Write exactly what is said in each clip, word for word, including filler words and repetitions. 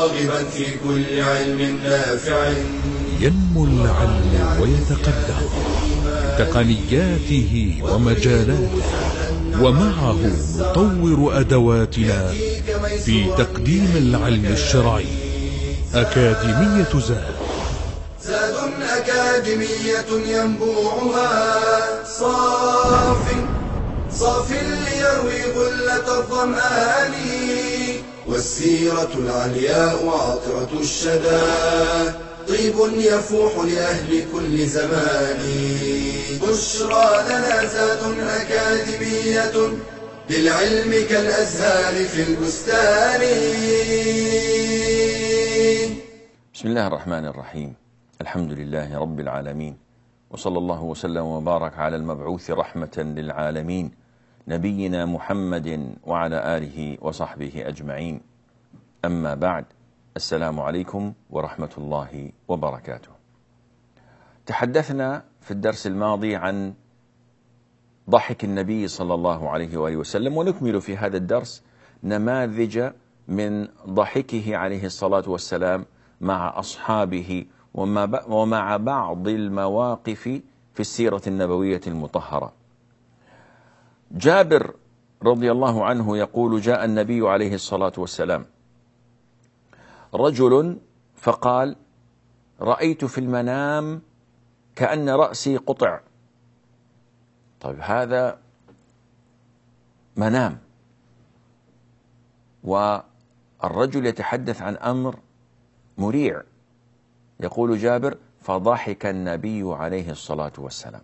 راغبا في كل علم نافع. ينمو العلم ويتقدم بتقنياته ومجالاته، ومعه نطور أدواتنا في تقديم العلم الشرعي. أكاديمية زاد، زاد أكاديمية ينبوعها صاف صاف ليروي غلة الظمآن، والسيرة العلياء عطرة الشدى طيب يفوح لأهل كل زمان. بشرى لنا زاد أكاديمية للعلم كالأزهار في البستان. بسم الله الرحمن الرحيم. الحمد لله رب العالمين، وصلى الله وسلم وبارك على المبعوث رحمة للعالمين نبينا محمد وعلى آله وصحبه أجمعين. أما بعد، السلام عليكم ورحمة الله وبركاته. تحدثنا في الدرس الماضي عن ضحك النبي صلى الله عليه وآله وسلم، ونكمل في هذا الدرس نماذج من ضحكه عليه الصلاة والسلام مع أصحابه ومع بعض المواقف في السيرة النبوية المطهرة. جابر رضي الله عنه يقول: جاء النبي عليه الصلاة والسلام رجل فقال: رأيت في المنام كأن رأسي قطع. طيب، هذا منام، والرجل يتحدث عن أمر مريع. يقول جابر: فضحك النبي عليه الصلاة والسلام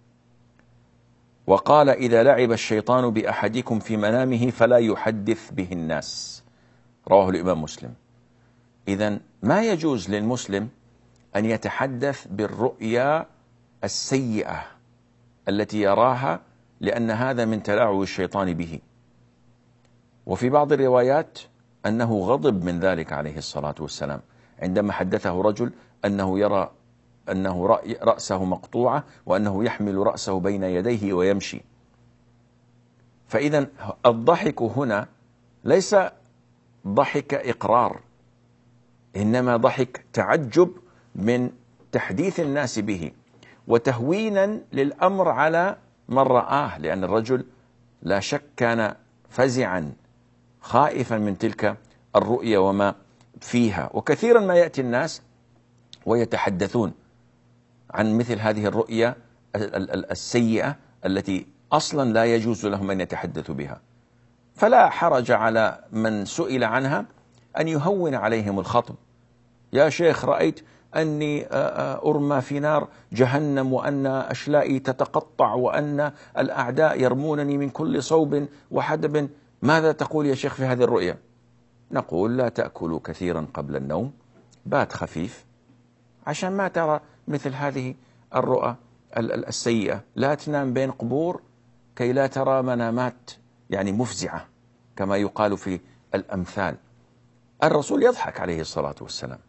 وقال: إذا لعب الشيطان بأحدكم في منامه فلا يحدث به الناس. رواه الإمام مسلم. إذن ما يجوز للمسلم أن يتحدث بالرؤيا السيئة التي يراها، لأن هذا من تلاعب الشيطان به. وفي بعض الروايات أنه غضب من ذلك عليه الصلاة والسلام عندما حدثه رجل أنه يرى أنه رأسه مقطوعة وأنه يحمل رأسه بين يديه ويمشي. فإذا الضحك هنا ليس ضحك إقرار، إنما ضحك تعجب من تحديث الناس به، وتهوينا للأمر على من رآه، لأن الرجل لا شك كان فزعا خائفا من تلك الرؤيا وما فيها. وكثيرا ما يأتي الناس ويتحدثون عن مثل هذه الرؤيا السيئة التي أصلا لا يجوز لهم أن يتحدثوا بها. فلا حرج على من سئل عنها أن يهون عليهم الخطب: يا شيخ، رأيت أني أرمى في نار جهنم، وأن أشلائي تتقطع، وأن الأعداء يرمونني من كل صوب وحدب، ماذا تقول يا شيخ في هذه الرؤيا؟ نقول: لا تأكلوا كثيرا قبل النوم، بات خفيف عشان ما ترى مثل هذه الرؤى السيئة. لا تنام بين قبور كي لا ترى منامات يعني مفزعة كما يقال في الأمثال. الرسول يضحك عليه الصلاة والسلام.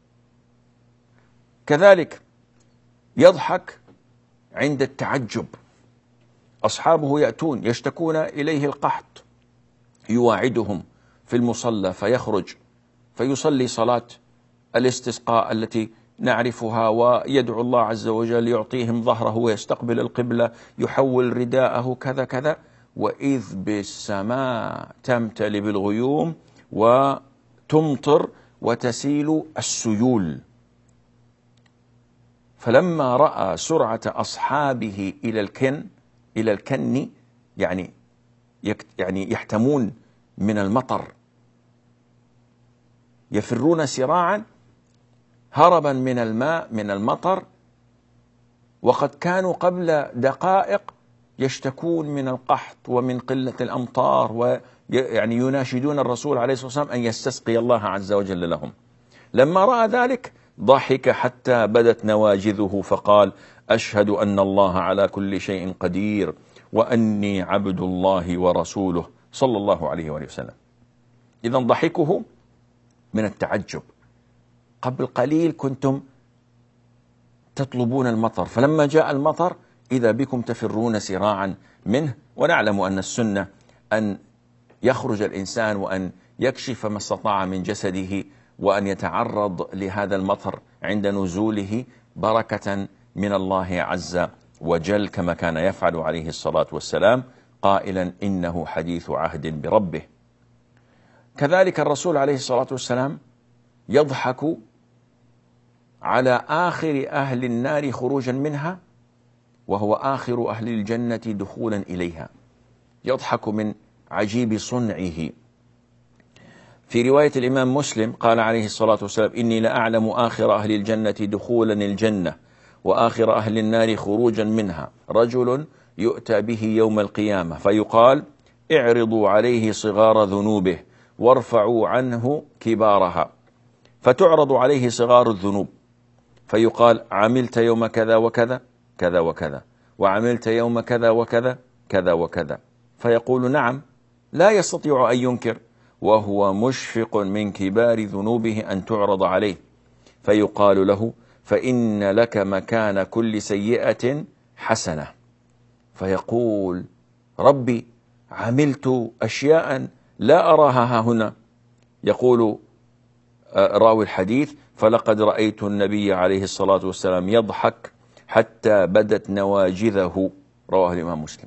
كذلك يضحك عند التعجب. أصحابه يأتون يشتكون إليه القحط، يواعدهم في المصلى فيخرج فيصلي صلاة الاستسقاء التي نعرفها، ويدعو الله عز وجل يعطيهم ظهره ويستقبل القبلة، يحول رداءه كذا كذا، وإذ بالسماء تمتلئ بالغيوم وتمطر وتسيل السيول. فلما رأى سرعة أصحابه إلى الكن إلى الكن يعني يعني يحتمون من المطر، يفرون سراعا هربا من الماء من المطر، وقد كانوا قبل دقائق يشتكون من القحط ومن قلة الأمطار، ويعني يناشدون الرسول عليه الصلاة والسلام أن يستسقي الله عز وجل لهم. لما رأى ذلك ضحك حتى بدت نواجذه فقال: أشهد أن الله على كل شيء قدير، وأني عبد الله ورسوله، صلى الله عليه وآله وسلم. إذن ضحكه من التعجب. قبل قليل كنتم تطلبون المطر، فلما جاء المطر إذا بكم تفرون سراعا منه. ونعلم أن السنة أن يخرج الإنسان وأن يكشف ما استطاع من جسده وأن يتعرض لهذا المطر عند نزوله بركة من الله عز وجل، كما كان يفعل عليه الصلاة والسلام قائلا إنه حديث عهد بربه. كذلك الرسول عليه الصلاة والسلام يضحك على آخر أهل النار خروجا منها وهو آخر أهل الجنة دخولا إليها، يضحك من عجيب صنعه. في رواية الإمام مسلم قال عليه الصلاة والسلام إني لأعلم آخر أهل الجنة دخولا الجنة وآخر أهل النار خروجا منها رجل يؤتى به يوم القيامة فيقال اعرضوا عليه صغار ذنوبه وارفعوا عنه كبارها، فتعرض عليه صغار الذنوب فيقال عملت يوم كذا وكذا كذا وكذا وعملت يوم كذا وكذا كذا وكذا، فيقول نعم، لا يستطيع أن ينكر وهو مشفق من كبار ذنوبه أن تعرض عليه، فيقال له فإن لك مكان كل سيئة حسنة، فيقول ربي عملت أشياء لا أراها هنا. يقول راوي الحديث فلقد رأيت النبي عليه الصلاة والسلام يضحك حتى بدت نواجذه، رواه الإمام مسلم.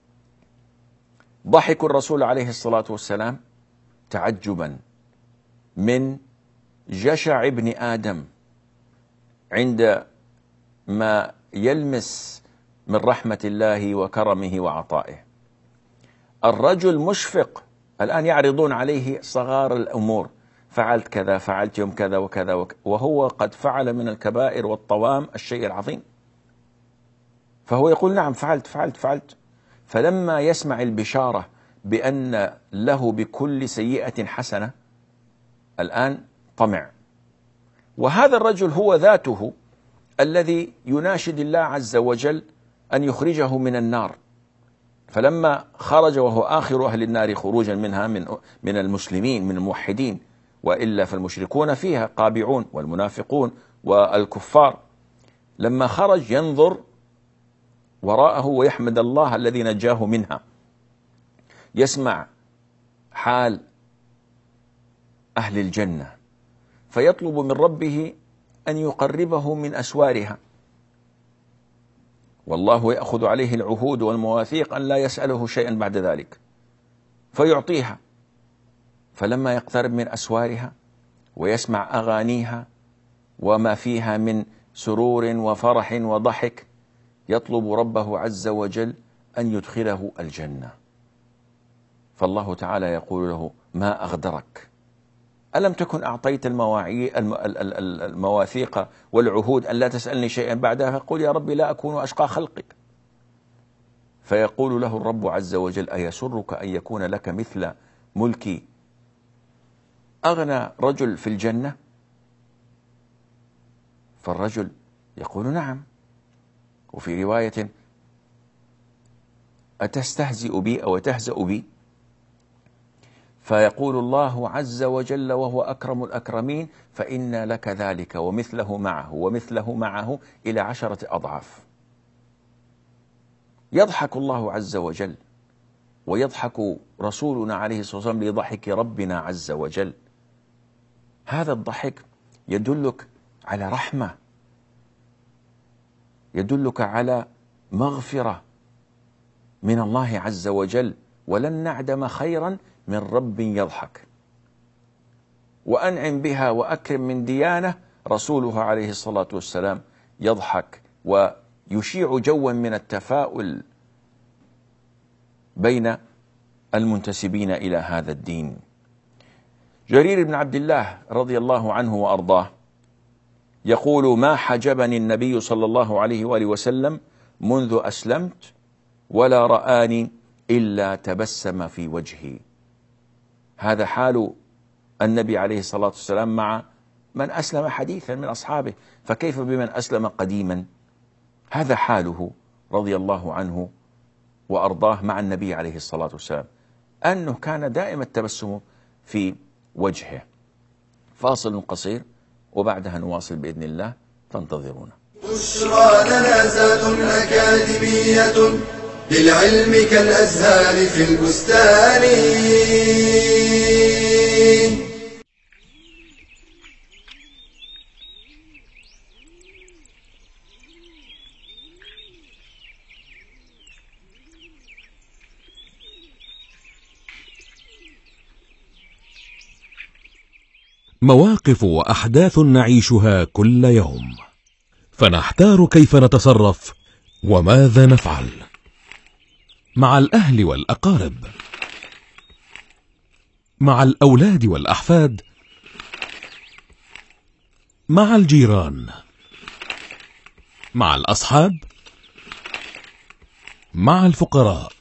ضحك الرسول عليه الصلاة والسلام تعجبا من جشع ابن آدم عند ما يلمس من رحمة الله وكرمه وعطائه. الرجل مشفق، الآن يعرضون عليه صغار الأمور، فعلت كذا، فعلت يوم كذا وكذا وكذا، وهو قد فعل من الكبائر والطوام الشيء العظيم، فهو يقول نعم فعلت فعلت فعلت. فلما يسمع البشارة بأن له بكل سيئة حسنة الآن طمع. وهذا الرجل هو ذاته الذي يناشد الله عز وجل أن يخرجه من النار، فلما خرج وهو آخر أهل النار خروجا منها من من المسلمين من الموحدين، وإلا فالمشركون فيها قابعون والمنافقون والكفار، لما خرج ينظر وراءه ويحمد الله الذي نجاه منها، يسمع حال أهل الجنة فيطلب من ربه أن يقربه من أسوارها، والله يأخذ عليه العهود والمواثيق أن لا يسأله شيئا بعد ذلك فيعطيها. فلما يقترب من أسوارها ويسمع أغانيها وما فيها من سرور وفرح وضحك يطلب ربه عز وجل أن يدخله الجنة، فالله تعالى يقول له ما أغدرك، ألم تكن أعطيت المواثيق والعهود أن لا تسألني شيئا بعدها؟ فقل يا ربي لا أكون أشقى خلقك. فيقول له الرب عز وجل أيسرك أن يكون لك مثل ملك أغنى رجل في الجنة؟ فالرجل يقول نعم. وفي رواية أتستهزئ بي أو تهزأ بي؟ فيقول الله عز وجل وهو أكرم الأكرمين فإن لك ذلك ومثله معه ومثله معه إلى عشرة أضعاف. يضحك الله عز وجل ويضحك رسولنا عليه الصلاة والسلام لضحك ربنا عز وجل. هذا الضحك يدلك على رحمة، يدلك على مغفرة من الله عز وجل، ولن نعدم خيرا من رب يضحك. وأنعم بها وأكرم من ديانة رسوله عليه الصلاة والسلام يضحك ويشيع جوا من التفاؤل بين المنتسبين إلى هذا الدين. جرير بن عبد الله رضي الله عنه وأرضاه يقول ما حجبني النبي صلى الله عليه وآله وسلم منذ أسلمت ولا رآني إلا تبسم في وجهي. هذا حال النبي عليه الصلاة والسلام مع من أسلم حديثا من أصحابه، فكيف بمن أسلم قديما؟ هذا حاله رضي الله عنه وأرضاه مع النبي عليه الصلاة والسلام، أنه كان دائما التبسم في وجهه. فاصل قصير وبعدها نواصل بإذن الله، فانتظرونا. بشرى لنا زاد أكاديمية للعلم كالأزهار في البستان. مواقف وأحداث نعيشها كل يوم، فنحتار كيف نتصرف وماذا نفعل مع الأهل والأقارب، مع الأولاد والأحفاد، مع الجيران، مع الأصحاب، مع الفقراء،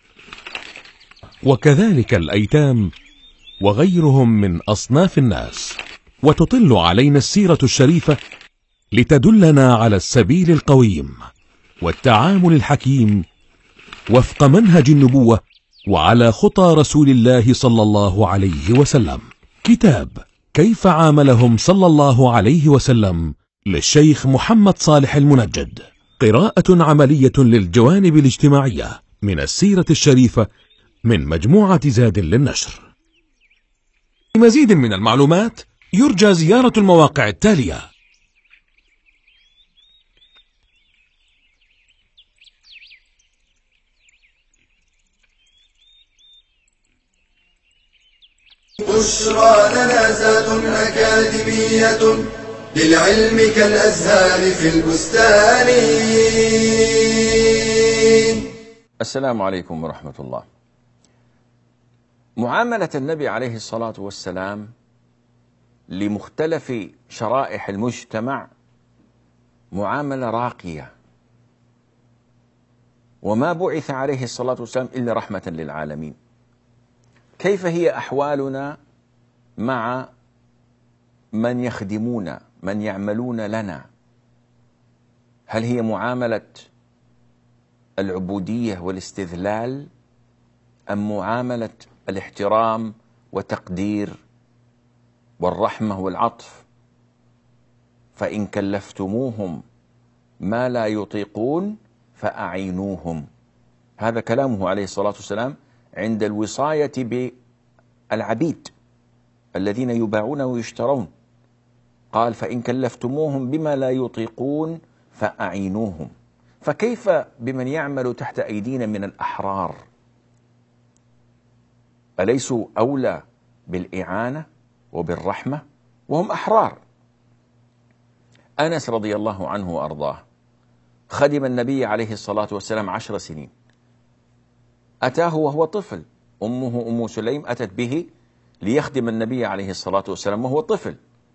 وكذلك الأيتام وغيرهم من أصناف الناس. وتطل علينا السيرة الشريفة لتدلنا على السبيل القويم والتعامل الحكيم وفق منهج النبوة وعلى خطى رسول الله صلى الله عليه وسلم. كتاب كيف عاملهم صلى الله عليه وسلم للشيخ محمد صالح المنجد، قراءة عملية للجوانب الاجتماعية من السيرة الشريفة من مجموعة زاد للنشر. لمزيد من المعلومات يرجى زيارة المواقع التالية: بشرى لنا زاد أكاديمية للعلم كالأزهار في البستان. السلام عليكم ورحمة الله. معاملة النبي عليه الصلاة والسلام لمختلف شرائح المجتمع معاملة راقية، وما بعث عليه الصلاة والسلام إلا رحمة للعالمين. كيف هي أحوالنا مع من يخدمون، من يعملون لنا؟ هل هي معاملة العبودية والاستذلال، أم معاملة الاحترام وتقدير والرحمة والعطف؟ فإن كلفتموهم ما لا يطيقون فأعينوهم. هذا كلامه عليه الصلاة والسلام عند الوصاية بالعبيد الذين يباعون ويشترون، قال: فإن كلفتموهم بما لا يطيقون فأعينوهم. فكيف بمن يعمل تحت أيدينا من الأحرار؟ أليسوا أولى بالإعانة وبالرحمة وهم أحرار؟ أنس رضي الله عنه وأرضاه خدم النبي عليه الصلاة والسلام عشر سنين. أتاه وهو طفل، أمه أم سليم أتت به ليخدم النبي عليه الصلاة والسلام وهو طفل،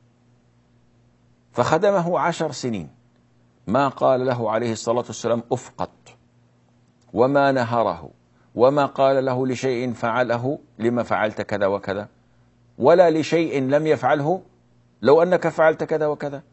فخدمه عشر سنين، ما قال له عليه الصلاة والسلام أف قط، وما نهره، وما قال له لشيء فعله لما فعلت كذا وكذا، ولا لشيء لم يفعله لو أنك فعلت كذا وكذا.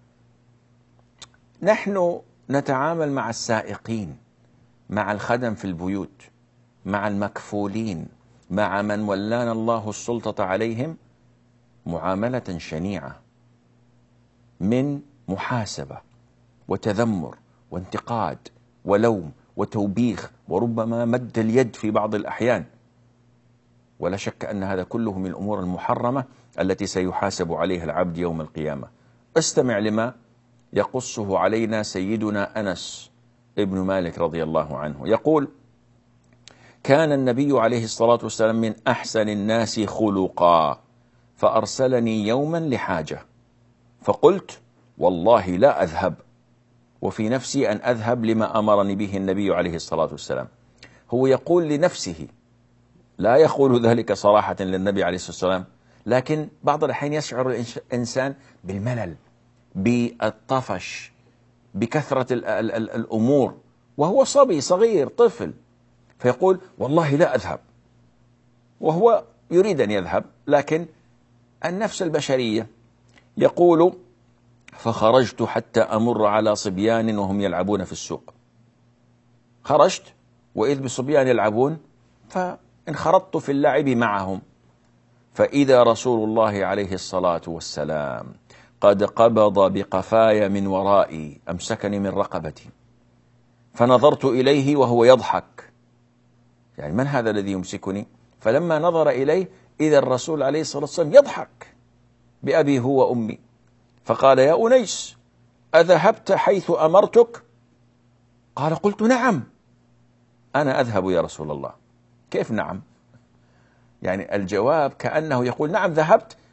نحن نتعامل مع السائقين، مع الخدم في البيوت، مع المكفولين، مع من ولانا الله السلطة عليهم معاملة شنيعة من محاسبة وتذمر وانتقاد ولوم وتوبيخ وربما مد اليد في بعض الأحيان. ولا شك أن هذا كله من الأمور المحرمة التي سيحاسب عليها العبد يوم القيامة. استمع لما يقصه علينا سيدنا أنس ابن مالك رضي الله عنه، يقول: كان النبي عليه الصلاة والسلام من أحسن الناس خلقا، فأرسلني يوما لحاجة، فقلت: والله لا أذهب، وفي نفسي أن أذهب لما أمرني به النبي عليه الصلاة والسلام. هو يقول لنفسه، لا يقول ذلك صراحة للنبي عليه الصلاة والسلام، لكن بعض الأحيان يشعر الإنسان بالملل، بالطفش، بكثرة ال ال ال الأمور، وهو صبي صغير طفل، فيقول: والله لا أذهب، وهو يريد أن يذهب، لكن النفس البشرية. يقول: فخرجت حتى أمر على صبيان وهم يلعبون في السوق. خرجت وإذ بصبيان يلعبون، فانخرطت في اللعب معهم، فإذا رسول الله عليه الصلاة والسلام قد قبض بقفاي من ورائي، أمسكني من رقبتي، فنظرت إليه وهو يضحك، يعني من هذا الذي يمسكني؟ فلما نظر إليه إذا الرسول عليه الصلاة والسلام يضحك بأبي هو وأمي، فقال: يا أنيس، أذهبت حيث أمرتك؟ قال: قلت: نعم، أنا أذهب يا رسول الله. كيف نعم؟ يعني الجواب كأنه يقول: نعم ذهبت،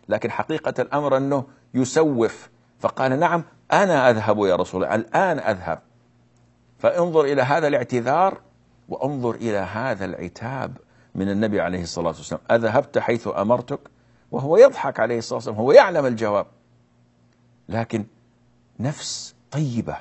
لكن حقيقة الأمر أنه يسوف، فقال نعم أنا أذهب يا رسول الله، الآن أذهب. فانظر إلى هذا الاعتذار وانظر إلى هذا العتاب من النبي عليه الصلاة والسلام، أذهبت حيث أمرتك؟ وهو يضحك عليه الصلاة والسلام، هو يعلم الجواب، لكن نفس طيبة،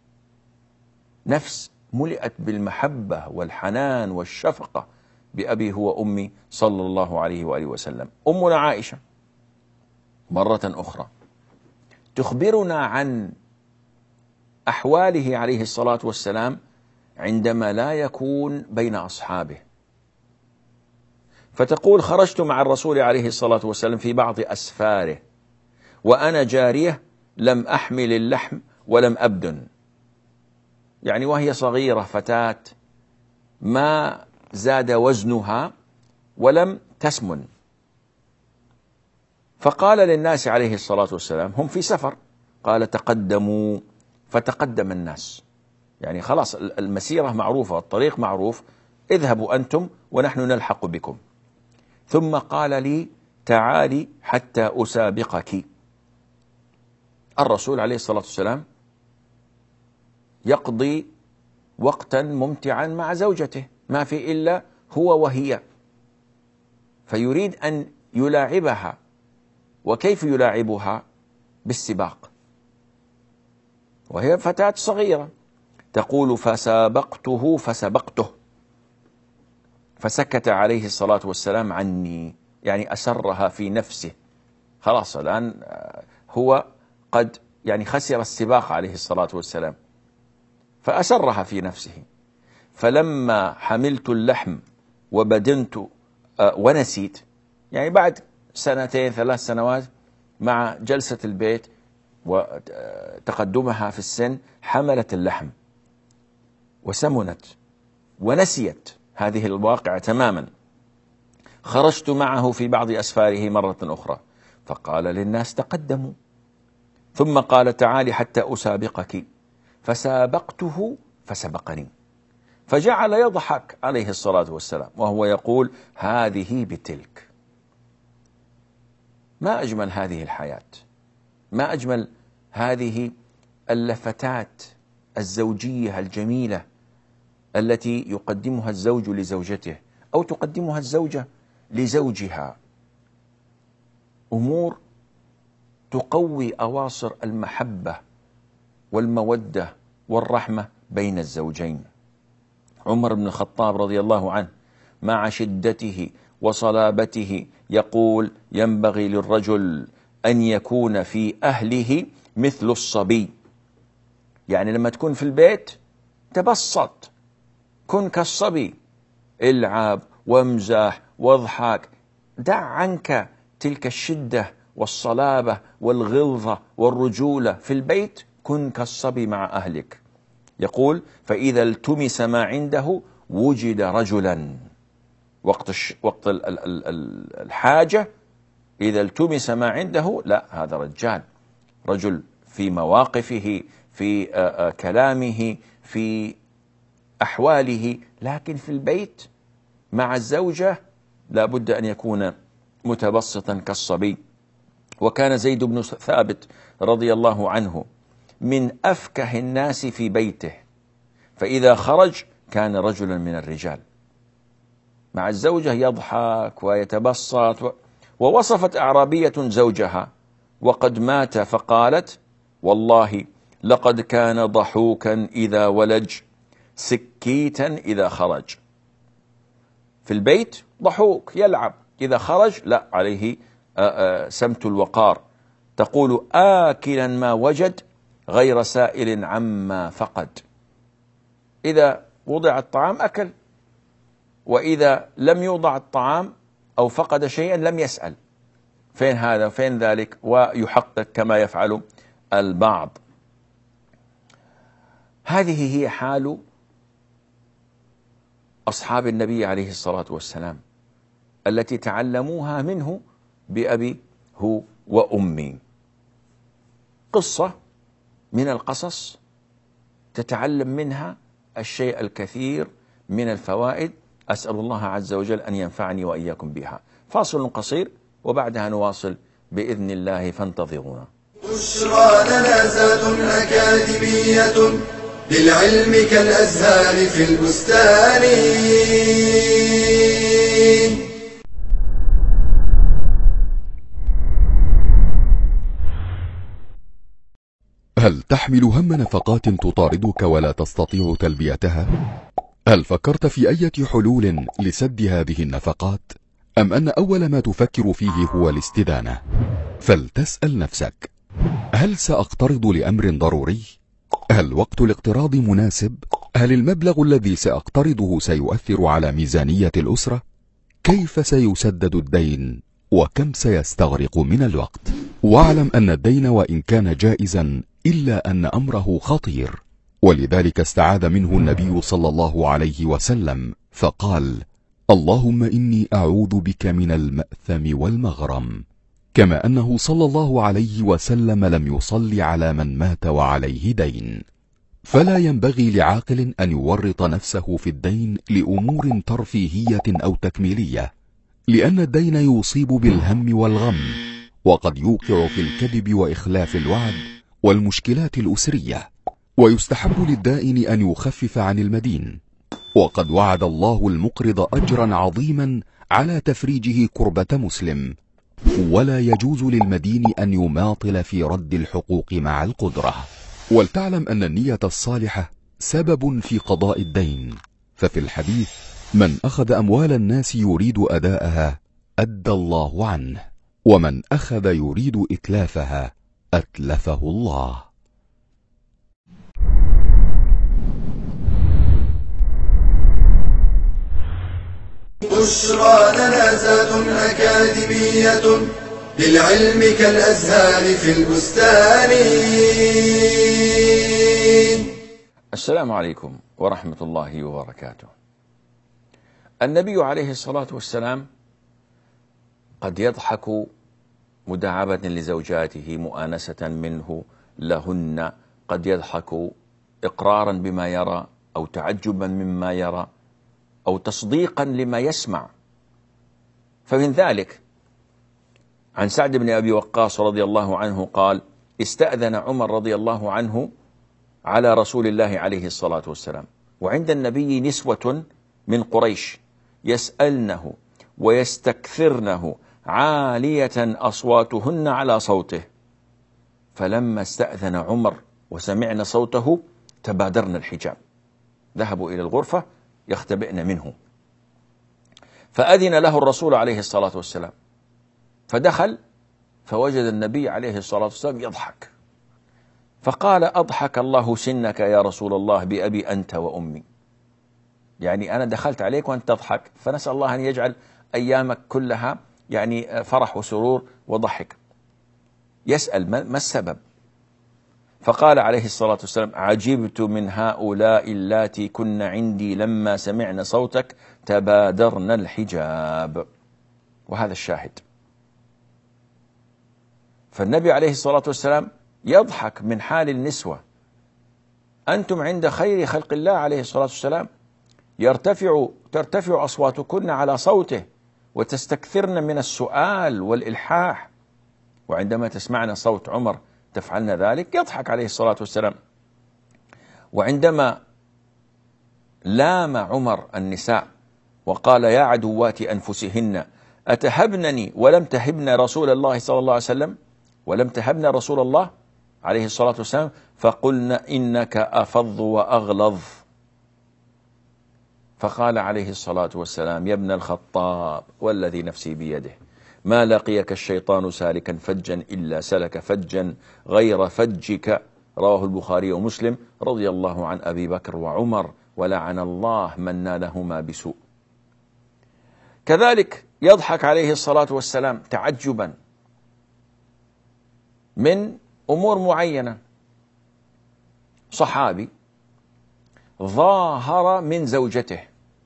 نفس ملئت بالمحبة والحنان والشفقة بأبي هو أمي صلى الله عليه وآله وسلم. أمنا عائشة مرة أخرى تخبرنا عن أحواله عليه الصلاة والسلام عندما لا يكون بين أصحابه، فتقول: خرجت مع الرسول عليه الصلاة والسلام في بعض أسفاره وأنا جارية لم أحمل اللحم ولم أبدن، يعني وهي صغيرة فتاة ما زاد وزنها ولم تسمن. فقال للناس عليه الصلاة والسلام، هم في سفر، قال: تقدموا، فتقدم الناس، يعني خلاص المسيرة معروفة، الطريق معروف، اذهبوا أنتم ونحن نلحق بكم. ثم قال لي: تعالي حتى أسابقك. الرسول عليه الصلاة والسلام يقضي وقتا ممتعا مع زوجته، ما في إلا هو وهي، فيريد أن يلاعبها. وكيف يلاعبها؟ بالسباق، وهي فتاة صغيرة. تقول: فسابقته فسبقته، فسكت عليه الصلاة والسلام عني، يعني أسرها في نفسه، خلاص الآن هو قد يعني خسر السباق عليه الصلاة والسلام، فأسرها في نفسه. فلما حملت اللحم وبدنت ونسيت، يعني بعد سنتين ثلاث سنوات مع جلسة البيت وتقدمها في السن، حملت اللحم وسمنت ونسيت هذه الواقعة تماما. خرجت معه في بعض أسفاره مرة أخرى، فقال للناس: تقدموا. ثم قال: تعالي حتى أسابقك، فسابقته فسبقني، فجعل يضحك عليه الصلاة والسلام وهو يقول: هذه بتلك. ما أجمل هذه الحياة، ما أجمل هذه اللفتات الزوجية الجميلة التي يقدمها الزوج لزوجته أو تقدمها الزوجة لزوجها، أمور تقوي أواصر المحبة والمودة والرحمة بين الزوجين. عمر بن الخطاب رضي الله عنه مع شدته وصلابته يقول: ينبغي للرجل أن يكون في أهله مثل الصبي، يعني لما تكون في البيت تبسط، كن كالصبي، العب وامزح واضحك، دع عنك تلك الشدة والصلابة والغلظة والرجولة في البيت، كن كالصبي مع أهلك. يقول: فإذا التمس ما عنده وجد رجلا، وقت الش... وقت ال... ال... ال... الحاجة إذا التمس ما عنده، لا، هذا رجال، رجل في مواقفه، في آ... آ... كلامه، في أحواله، لكن في البيت مع الزوجة لا بد أن يكون متبسطا كالصبي. وكان زيد بن ثابت رضي الله عنه من أفكه الناس في بيته، فإذا خرج كان رجلا من الرجال، مع الزوجة يضحك ويتبسط. و... ووصفت أعرابية زوجها وقد مات فقالت: والله لقد كان ضحوكا إذا ولج، سكيتا إذا خرج. في البيت ضحوك يلعب، إذا خرج لا، عليه آآ آآ سمت الوقار. تقول: آكلا ما وجد غير سائل عما فقد، إذا وضع الطعام أكل، وإذا لم يوضع الطعام أو فقد شيئا لم يسأل فين هذا فين ذلك، ويحقق كما يفعل البعض. هذه هي حال أصحاب النبي عليه الصلاة والسلام التي تعلموها منه بأبي هو وأمي. قصة من القصص تتعلم منها الشيء الكثير من الفوائد، أسأل الله عز وجل أن ينفعني وإياكم بها. فاصل قصير وبعدها نواصل بإذن الله فانتظرونا. بشرى لنا زاد أكاديمية للعلم كالأزهار في البستان. هل تحمل هم نفقات تطاردك ولا تستطيع تلبيتها؟ هل فكرت في أي حلول لسد هذه النفقات؟ أم أن أول ما تفكر فيه هو الاستدانة؟ فلتسأل نفسك: هل سأقترض لأمر ضروري؟ هل وقت الاقتراض مناسب؟ هل المبلغ الذي سأقترضه سيؤثر على ميزانية الأسرة؟ كيف سيسدد الدين؟ وكم سيستغرق من الوقت؟ واعلم أن الدين وإن كان جائزا إلا أن أمره خطير، ولذلك استعاذ منه النبي صلى الله عليه وسلم فقال: اللهم إني أعوذ بك من المأثم والمغرم. كما أنه صلى الله عليه وسلم لم يصلي على من مات وعليه دين. فلا ينبغي لعاقل أن يورط نفسه في الدين لأمور ترفيهية أو تكميلية، لأن الدين يصيب بالهم والغم، وقد يوقع في الكذب وإخلاف الوعد والمشكلات الأسرية. ويستحب للدائن أن يخفف عن المدين، وقد وعد الله المقرض أجرا عظيما على تفريجه كربة مسلم. ولا يجوز للمدين أن يماطل في رد الحقوق مع القدرة. ولتعلم أن النية الصالحة سبب في قضاء الدين، ففي الحديث: من أخذ أموال الناس يريد أداءها أدى الله عنه، ومن أخذ يريد إتلافها أتلفه الله. بشرى لنا زاد أكاديمية للعلم كالأزهار في البستان. السلام عليكم ورحمة الله وبركاته. النبي عليه الصلاة والسلام قد يضحك مداعبة لزوجاته، مؤانسة منه لهن، قد يضحك إقرارا بما يرى أو تعجبا مما يرى أو تصديقا لما يسمع. فمن ذلك عن سعد بن أبي وقاص رضي الله عنه قال: استأذن عمر رضي الله عنه على رسول الله عليه الصلاة والسلام، وعند النبي نسوة من قريش يسألنه ويستكثرنه عالية أصواتهن على صوته، فلما استأذن عمر وسمعنا صوته تبادرن الحجاب، ذهبوا إلى الغرفة يختبئن منه، فأذن له الرسول عليه الصلاة والسلام، فدخل فوجد النبي عليه الصلاة والسلام يضحك، فقال: أضحك الله سنك يا رسول الله بأبي أنت وأمي. يعني أنا دخلت عليك وأنت تضحك، فنسأل الله أن يجعل أيامك كلها يعني فرح وسرور وضحك. يسأل ما السبب؟ فقال عليه الصلاة والسلام: عجبت من هؤلاء اللاتي كن عندي لما سمعن صوتك تبادرن الحجاب. وهذا الشاهد. فالنبي عليه الصلاة والسلام يضحك من حال النسوة. أنتم عند خير خلق الله عليه الصلاة والسلام يرتفع ترتفع أصواتكن على صوته وتستكثرن من السؤال والإلحاح، وعندما تسمعن صوت عمر تفعلن ذلك. يضحك عليه الصلاة والسلام. وعندما لام عمر النساء وقال: يا عدوات أنفسهن أتهبنني ولم تهبن رسول الله صلى الله عليه وسلم ولم تهبن رسول الله عليه الصلاة والسلام، فقلنا إنك أفظ وأغلظ. فقال عليه الصلاة والسلام: يا ابن الخطاب والذي نفسي بيده ما لقيك الشيطان سالكا فجا إلا سلك فجا غير فجك. رواه البخاري ومسلم. رضي الله عن أبي بكر وعمر ولعن الله من نالهما بسوء. كذلك يضحك عليه الصلاة والسلام تعجبا من أمور معينة. صحابي ظاهر من زوجته،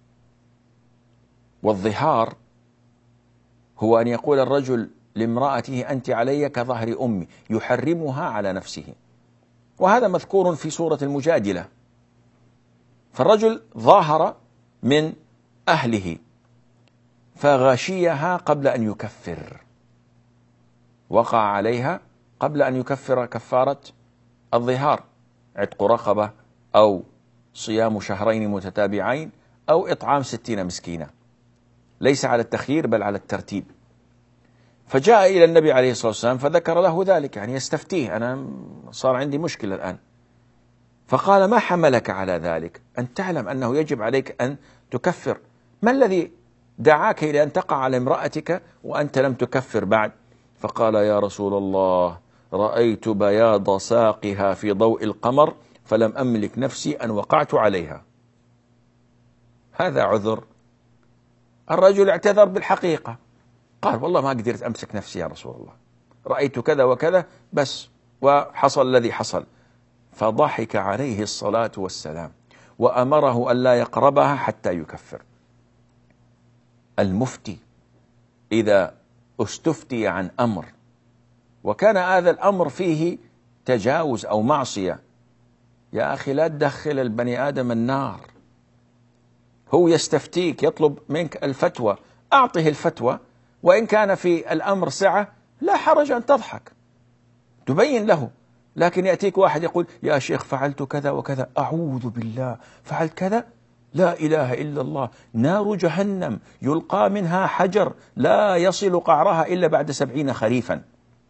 والظهار هو أن يقول الرجل لامرأته: أنت علي كظهر أمي، يحرمها على نفسه، وهذا مذكور في سورة المجادلة. فالرجل ظاهر من أهله فغشيها قبل أن يكفر، وقع عليها قبل أن يكفر كفارة الظهار، عتق رقبة أو صيام شهرين متتابعين أو إطعام ستين مسكينة، ليس على التخيير بل على الترتيب. فجاء إلى النبي عليه الصلاة والسلام فذكر له ذلك، يعني يستفتيه، أنا صار عندي مشكلة الآن. فقال: ما حملك على ذلك؟ أن تعلم أنه يجب عليك أن تكفر، ما الذي دعاك إلى أن تقع على امرأتك وأنت لم تكفر بعد؟ فقال: يا رسول الله، رأيت بياض ساقها في ضوء القمر فلم أملك نفسي أن وقعت عليها. هذا عذر. الرجل اعتذر بالحقيقة، قال: والله ما قدرت أمسك نفسي يا رسول الله، رأيت كذا وكذا بس، وحصل الذي حصل. فضحك عليه الصلاة والسلام وأمره أن لا يقربها حتى يكفر. المفتي إذا استفتي عن أمر وكان هذا الأمر فيه تجاوز أو معصية، يا أخي لا تدخل البني آدم النار. هو يستفتيك، يطلب منك الفتوى، أعطه الفتوى، وإن كان في الأمر سعة لا حرج أن تضحك، تبين له. لكن يأتيك واحد يقول: يا شيخ فعلت كذا وكذا، أعوذ بالله، فعلت كذا، لا إله إلا الله، نار جهنم يلقى منها حجر لا يصل قعرها إلا بعد سبعين خريفا.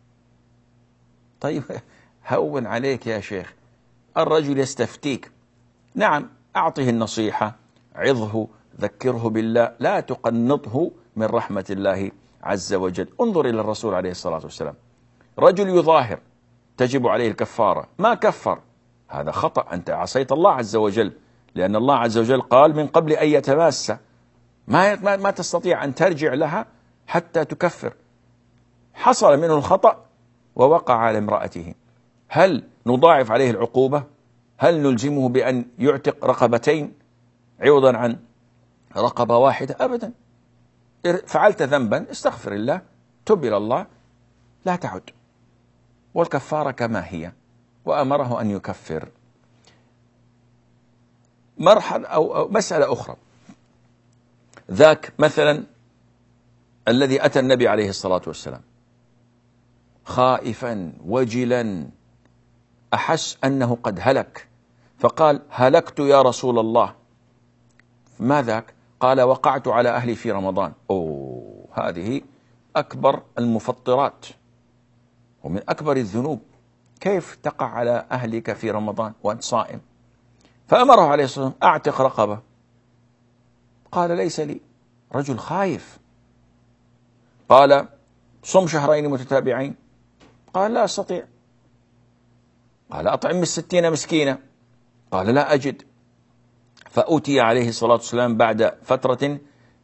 طيب هون عليك يا شيخ، الرجل يستفتيك، نعم أعطه النصيحة، عظه، ذكره بالله، لا تقنطه من رحمة الله عز وجل. انظر إلى الرسول عليه الصلاة والسلام، رجل يظاهر تجب عليه الكفارة، ما كفر، هذا خطأ، أنت عصيت الله عز وجل، لأن الله عز وجل قال: من قبل أن يتماس، ما ما تستطيع أن ترجع لها حتى تكفر. حصل منه الخطأ ووقع على امرأته، هل نضاعف عليه العقوبة؟ هل نلزمه بأن يعتق رقبتين عوضا عن رقبة واحدة؟ أبدا. فعلت ذنبا استغفر الله، تب إلى الله، لا تعد، والكفارة كما هي، وأمره أن يكفر. مرحلة أو مسألة أخرى، ذاك مثلا الذي أتى النبي عليه الصلاة والسلام خائفا وجلا، أحس أنه قد هلك، فقال: هلكت يا رسول الله. ما ذاك؟ قال: وقعت على أهلي في رمضان. أوه، هذه أكبر المفطرات ومن أكبر الذنوب، كيف تقع على أهلك في رمضان وأنت صائم؟ فأمره عليه الصلاة والسلام: أعتق رقبة. قال: ليس لي. رجل خايف. قال: صم شهرين متتابعين. قال: لا أستطيع. قال: أطعم الستين مسكينة. قال: لا أجد. فأتي عليه الصلاة والسلام بعد فترة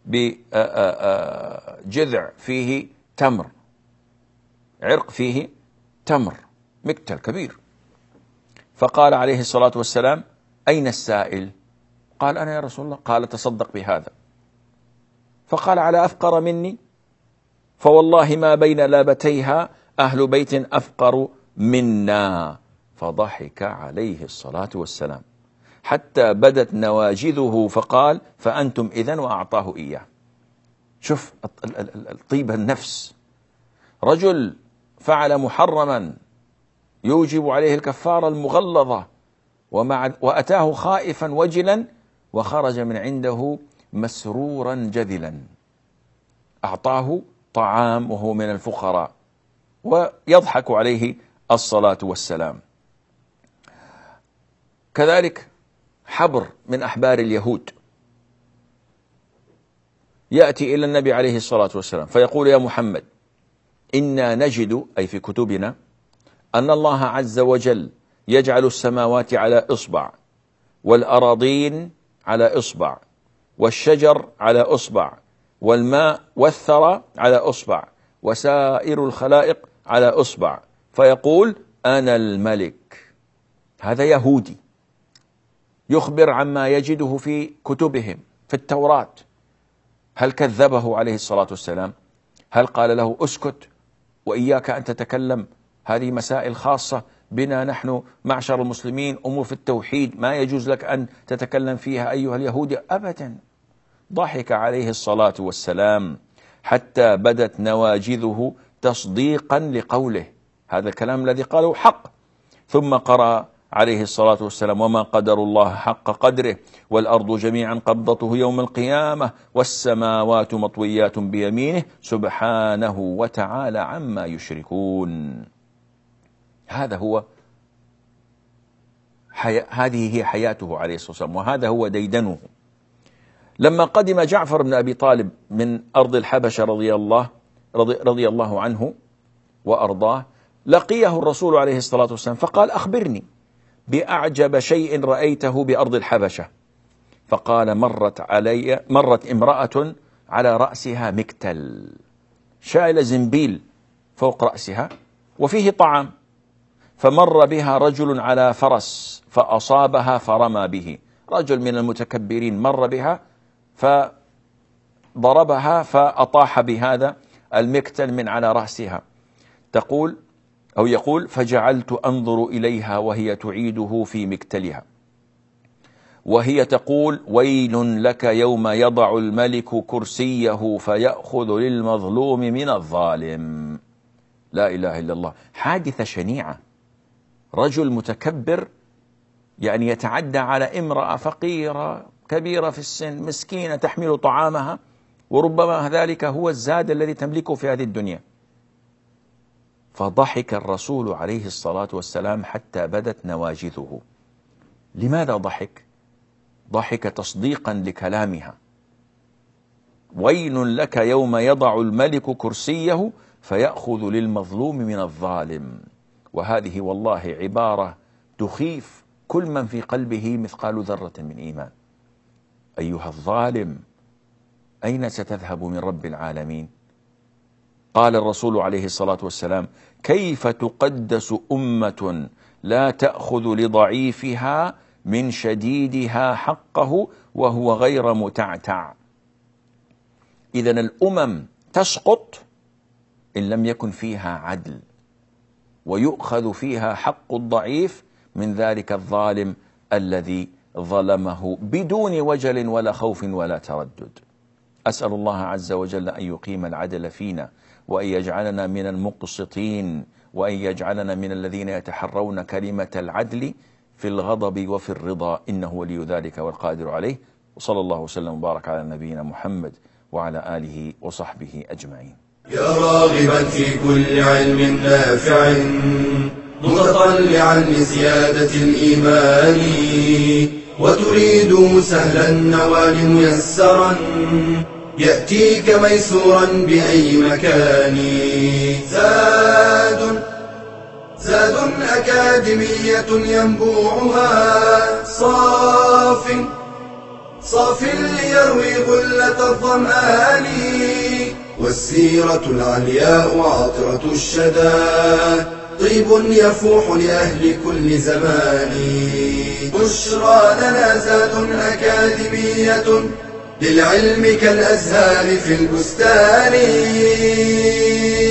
بجذع فيه تمر، عرق فيه تمر، مكتل كبير. فقال عليه الصلاة والسلام: أين السائل؟ قال: أنا يا رسول الله. قال: تصدق بهذا. فقال: على أفقر مني؟ فوالله ما بين لابتيها أهل بيت أفقر منا. فضحك عليه الصلاة والسلام حتى بدت نواجذه، فقال: فأنتم إذن، وأعطاه إياه. شوف طيب النفس، رجل فعل محرما يوجب عليه الكفارة المغلظة، ومع وأتاه خائفا وجلا، وخرج من عنده مسرورا جذلا، أعطاه طعام وهو من الفقراء، ويضحك عليه الصلاة والسلام. كذلك حبر من أحبار اليهود يأتي إلى النبي عليه الصلاة والسلام فيقول: يا محمد، إنا نجد، أي في كتبنا، أن الله عز وجل يجعل السماوات على إصبع، والأراضين على إصبع، والشجر على إصبع، والماء والثرى على إصبع، وسائر الخلائق على إصبع، فيقول: أنا الملك. هذا يهودي يخبر عما يجده في كتبهم في التوراة. هل كذبه عليه الصلاة والسلام؟ هل قال له: اسكت وإياك أن تتكلم، هذه مسائل خاصة بنا نحن معشر المسلمين، أمور في التوحيد ما يجوز لك أن تتكلم فيها أيها اليهودي؟ أبدا. ضحك عليه الصلاة والسلام حتى بدت نواجذه تصديقا لقوله، هذا الكلام الذي قاله حق. ثم قرأ عليه الصلاة والسلام: وما قدر الله حق قدره والأرض جميعا قبضته يوم القيامة والسماوات مطويات بيمينه سبحانه وتعالى عما يشركون. هذا هو حي... هذه هي حياته عليه الصلاة والسلام، وهذا هو ديدنه. لما قدم جعفر بن أبي طالب من أرض الحبشة رضي الله, رضي... رضي الله عنه وأرضاه، لقيه الرسول عليه الصلاة والسلام فقال: أخبرني بأعجب شيء رأيته بأرض الحبشة. فقال: مرت علي مرت امرأة على رأسها مكتل، شايلة زنبيل فوق رأسها وفيه طعام، فمر بها رجل على فرس فأصابها فرمى به. رجل من المتكبرين مر بها فضربها فأطاح بهذا المكتل من على رأسها. تقول أو يقول: فجعلت أنظر إليها وهي تعيده في مكتلها وهي تقول: ويل لك يوم يضع الملك كرسيه فيأخذ للمظلوم من الظالم. لا إله إلا الله. حادثة شنيعة، رجل متكبر يعني يتعدى على امرأة فقيرة كبيرة في السن مسكينة تحمل طعامها، وربما ذلك هو الزاد الذي تملكه في هذه الدنيا. فضحك الرسول عليه الصلاة والسلام حتى بدت نواجذه. لماذا ضحك؟ ضحك تصديقا لكلامها: ويل لك يوم يضع الملك كرسيه فيأخذ للمظلوم من الظالم. وهذه والله عبارة تخيف كل من في قلبه مثقال ذرة من إيمان. أيها الظالم، أين ستذهب من رب العالمين؟ قال الرسول عليه الصلاة والسلام: كيف تقدس أمة لا تأخذ لضعيفها من شديدها حقه وهو غير متعتع. إذن الأمم تسقط إن لم يكن فيها عدل، ويؤخذ فيها حق الضعيف من ذلك الظالم الذي ظلمه بدون وجل ولا خوف ولا تردد. أسأل الله عز وجل أن يقيم العدل فينا، وأن يجعلنا من المقسطين، وأن يجعلنا من الذين يتحرون كلمة العدل في الغضب وفي الرضا، إنه ولي ذلك والقادر عليه. وصلى الله وسلم وبارك على نبينا محمد وعلى آله وصحبه أجمعين. يا راغبا في كل علم نافع متطلعا لزيادة الإيمان، وتريد سهلا النوال ميسرا يأتيك ميسورا بأي مكان. زاد زاد أكاديمية ينبوعها صاف صاف ليروي غلة الظمآن، والسيرة العلياء عطرة الشدى طيب يفوح لأهل كل زمان. بشرى لنا زاد أكاديمية للعلم كالأزهار في البستان.